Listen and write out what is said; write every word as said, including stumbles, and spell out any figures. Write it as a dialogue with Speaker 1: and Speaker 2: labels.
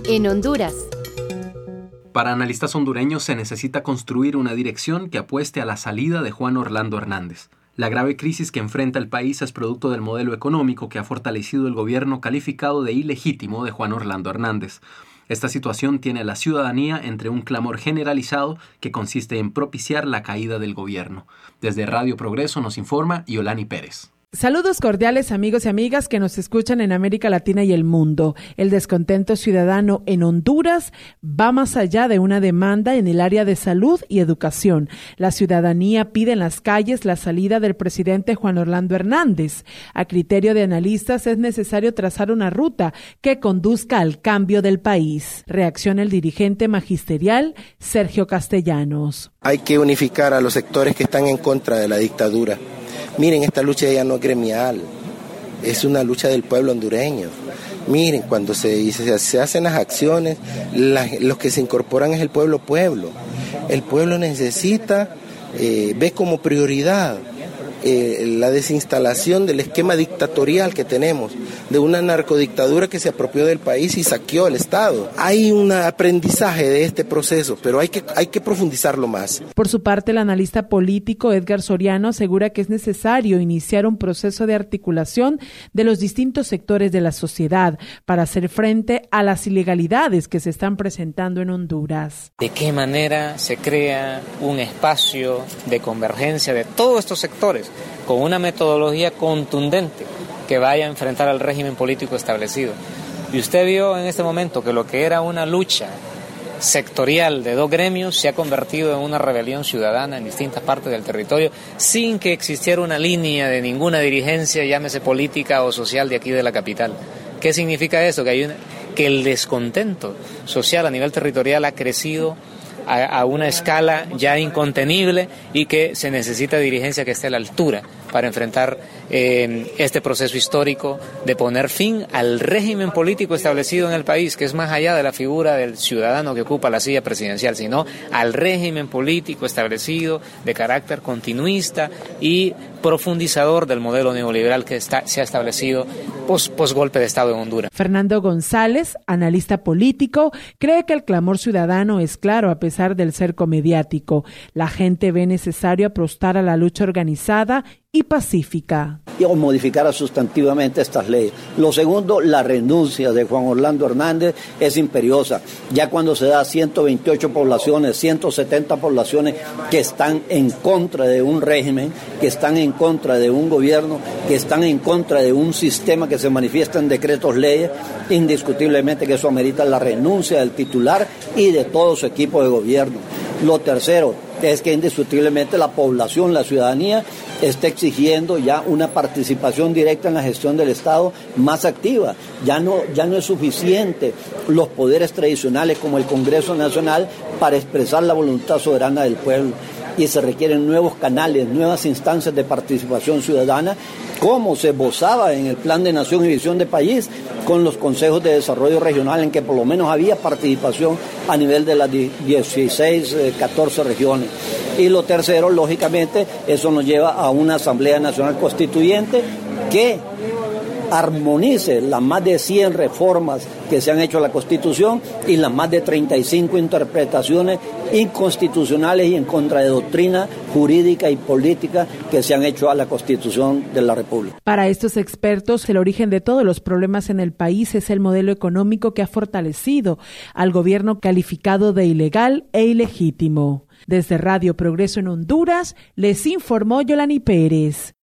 Speaker 1: En Honduras.
Speaker 2: Para analistas hondureños se necesita construir una dirección que apueste a la salida de Juan Orlando Hernández. La grave crisis que enfrenta el país es producto del modelo económico que ha fortalecido el gobierno calificado de ilegítimo de Juan Orlando Hernández. Esta situación tiene a la ciudadanía entre un clamor generalizado que consiste en propiciar la caída del gobierno. Desde Radio Progreso nos informa Yolani Pérez.
Speaker 3: Saludos cordiales amigos y amigas que nos escuchan en América Latina y el mundo. El descontento ciudadano en Honduras va más allá de una demanda en el área de salud y educación. La ciudadanía pide en las calles la salida del presidente Juan Orlando Hernández. A criterio de analistas es necesario trazar una ruta que conduzca al cambio del país. Reacciona el dirigente magisterial Sergio Castellanos.
Speaker 4: Hay que unificar a los sectores que están en contra de la dictadura. Miren, esta lucha ya no es gremial, es una lucha del pueblo hondureño. Miren, cuando se, se, se hacen las acciones, la, los que se incorporan es el pueblo pueblo. El pueblo necesita, eh, ve como prioridad eh, la desinstalación del esquema dictatorial que tenemos, de una narcodictadura que se apropió del país y saqueó el Estado. Hay un aprendizaje de este proceso, pero hay que, hay que profundizarlo más.
Speaker 3: Por su parte, el analista político Edgar Soriano asegura que es necesario iniciar un proceso de articulación de los distintos sectores de la sociedad para hacer frente a las ilegalidades que se están presentando en Honduras.
Speaker 5: ¿De qué manera se crea un espacio de convergencia de todos estos sectores con una metodología contundente que vaya a enfrentar al régimen político establecido? Y usted vio en este momento que lo que era una lucha sectorial de dos gremios se ha convertido en una rebelión ciudadana en distintas partes del territorio sin que existiera una línea de ninguna dirigencia, llámese política o social, de aquí de la capital. ¿Qué significa eso? Que hay una, que el descontento social a nivel territorial ha crecido a, a una escala ya incontenible y que se necesita dirigencia que esté a la altura para enfrentar eh, este proceso histórico de poner fin al régimen político establecido en el país, que es más allá de la figura del ciudadano que ocupa la silla presidencial, sino al régimen político establecido de carácter continuista y profundizador del modelo neoliberal que está, se ha establecido pos, pos golpe de Estado en Honduras.
Speaker 3: Fernando González, analista político, cree que el clamor ciudadano es claro a pesar del cerco mediático. La gente ve necesario apostar a la lucha organizada y pacífica.
Speaker 6: Y modificar sustantivamente estas leyes. Lo segundo, la renuncia de Juan Orlando Hernández es imperiosa. Ya cuando se da ciento veintiocho poblaciones, ciento setenta poblaciones que están en contra de un régimen, que están en contra de un gobierno, que están en contra de un sistema que se manifiesta en decretos leyes, indiscutiblemente que eso amerita la renuncia del titular y de todo su equipo de gobierno. Lo tercero es que indiscutiblemente la población, la ciudadanía, está exigiendo ya una participación directa en la gestión del Estado más activa. Ya no, ya no es suficiente los poderes tradicionales como el Congreso Nacional para expresar la voluntad soberana del pueblo. Y se requieren nuevos canales, nuevas instancias de participación ciudadana, como se esbozaba en el Plan de Nación y Visión de País, con los consejos de desarrollo regional, en que por lo menos había participación a nivel de las dieciséis, catorce regiones. Y lo tercero, lógicamente, eso nos lleva a una Asamblea Nacional Constituyente que armonice las más de cien reformas que se han hecho a la Constitución y las más de treinta y cinco interpretaciones inconstitucionales y en contra de doctrina jurídica y política que se han hecho a la Constitución de la República.
Speaker 3: Para estos expertos, el origen de todos los problemas en el país es el modelo económico que ha fortalecido al gobierno calificado de ilegal e ilegítimo. Desde Radio Progreso en Honduras, les informó Yolani Pérez.